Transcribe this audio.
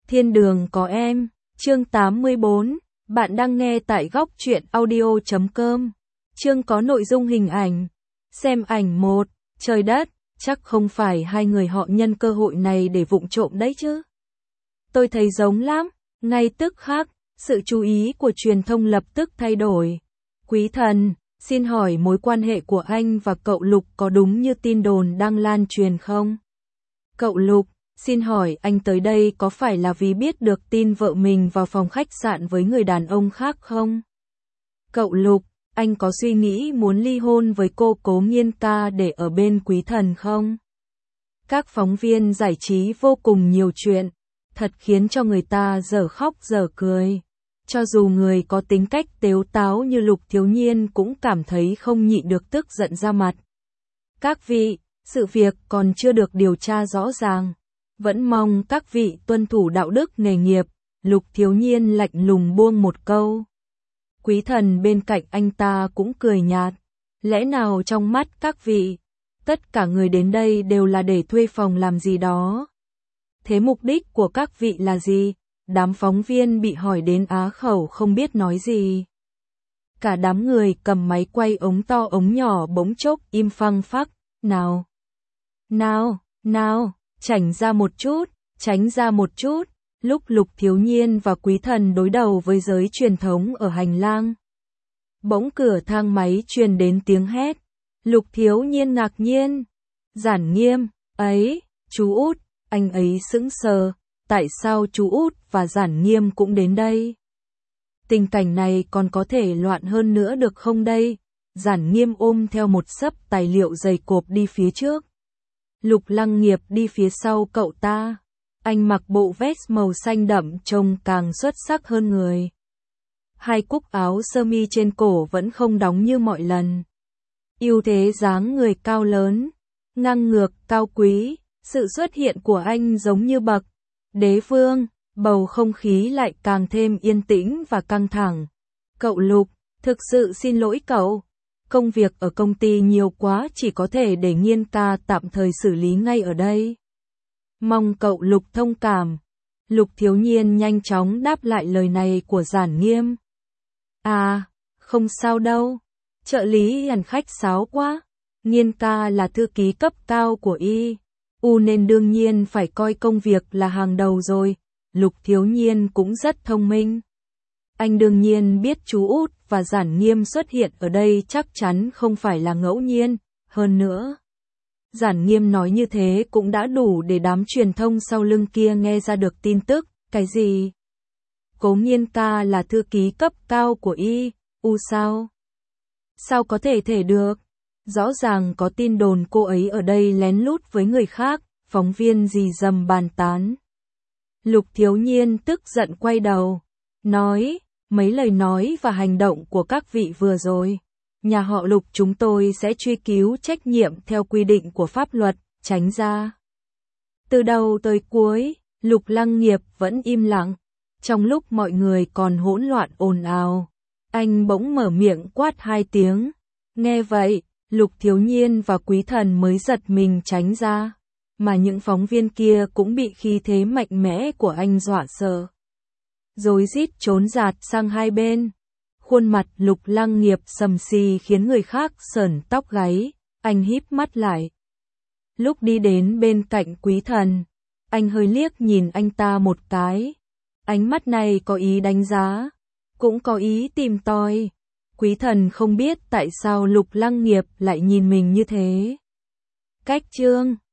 Thiên đường có em, chương 84, bạn đang nghe tại góc truyện audio.com. Chương có nội dung hình ảnh. Xem ảnh 1, trời đất, chắc không phải hai người họ nhân cơ hội này để vụng trộm đấy chứ. Tôi thấy giống lắm, ngay tức khắc, sự chú ý của truyền thông lập tức thay đổi. Quý thần, xin hỏi mối quan hệ của anh và cậu Lục có đúng như tin đồn đang lan truyền không? Cậu Lục, xin hỏi anh tới đây có phải là vì biết được tin vợ mình vào phòng khách sạn với người đàn ông khác không? Cậu Lục, anh có suy nghĩ muốn ly hôn với cô Cố Nghiên Ca để ở bên quý thần không? Các phóng viên giải trí vô cùng nhiều chuyện, thật khiến cho người ta dở khóc dở cười. Cho dù người có tính cách tếu táo như Lục Thiếu Nhiên cũng cảm thấy không nhịn được tức giận ra mặt. Các vị, sự việc còn chưa được điều tra rõ ràng. Vẫn mong các vị tuân thủ đạo đức nghề nghiệp, Lục Thiếu Nhiên lạnh lùng buông một câu. Quý thần bên cạnh anh ta cũng cười nhạt. Lẽ nào trong mắt các vị, tất cả người đến đây đều là để thuê phòng làm gì đó? Thế mục đích của các vị là gì? Đám phóng viên bị hỏi đến á khẩu không biết nói gì. Cả đám người cầm máy quay ống to ống nhỏ bỗng chốc im phăng phắc. Nào, tránh ra một chút. Lúc Lục Thiếu Nhiên và Quý thần đối đầu với giới truyền thống ở hành lang. Bỗng cửa thang máy truyền đến tiếng hét. Lục Thiếu Nhiên ngạc nhiên. Giản Nghiêm, ấy, chú Út, anh ấy sững sờ. Tại sao chú Út và Giản Nghiêm cũng đến đây? Tình cảnh này còn có thể loạn hơn nữa được không đây? Giản Nghiêm ôm theo một xấp tài liệu dày cộp đi phía trước. Lục Lăng Nghiệp đi phía sau cậu ta. Anh mặc bộ vest màu xanh đậm trông càng xuất sắc hơn người. Hai cúc áo sơ mi trên cổ vẫn không đóng như mọi lần. Ưu thế dáng người cao lớn, ngang ngược, cao quý. Sự xuất hiện của anh giống như bậc đế vương, bầu không khí lại càng thêm yên tĩnh và căng thẳng. Cậu Lục, thực sự xin lỗi cậu. Công việc ở công ty nhiều quá chỉ có thể để Nghiên Ca tạm thời xử lý ngay ở đây. Mong cậu Lục thông cảm. Lục Thiếu Nhiên nhanh chóng đáp lại lời này của Giản Nghiêm. À, không sao đâu. Trợ lý hẳn khách sáo quá. Nghiên Ca là thư ký cấp cao của U nên đương nhiên phải coi công việc là hàng đầu rồi. Lục Thiếu Nhiên cũng rất thông minh. Anh đương nhiên biết chú Út và Giản Nghiêm xuất hiện ở đây chắc chắn không phải là ngẫu nhiên. Hơn nữa, Giản Nghiêm nói như thế cũng đã đủ để đám truyền thông sau lưng kia nghe ra được tin tức. Cái gì? Cố Nghiên Ca là thư ký cấp cao của U sao? Sao có thể được? Rõ ràng có tin đồn cô ấy ở đây lén lút với người khác, phóng viên rì rầm bàn tán. Lục Thiếu Nhiên tức giận quay đầu, nói, mấy lời nói và hành động của các vị vừa rồi. Nhà họ Lục chúng tôi sẽ truy cứu trách nhiệm theo quy định của pháp luật, tránh ra. Từ đầu tới cuối, Lục Lăng Nghiệp vẫn im lặng. Trong lúc mọi người còn hỗn loạn ồn ào, anh bỗng mở miệng quát 2 tiếng. Nghe vậy, Lục Thiếu Nhiên và Quý thần mới giật mình tránh ra, mà những phóng viên kia cũng bị khí thế mạnh mẽ của anh dọa sợ. Rối rít trốn dạt sang hai bên. Khuôn mặt Lục Lăng Nghiệp sầm xì khiến người khác sởn tóc gáy, anh híp mắt lại. Lúc đi đến bên cạnh Quý thần, anh hơi liếc nhìn anh ta một cái. Ánh mắt này có ý đánh giá, cũng có ý tìm tòi. Quý thần không biết tại sao Lục Lăng Nghiệp lại nhìn mình như thế. Cách chương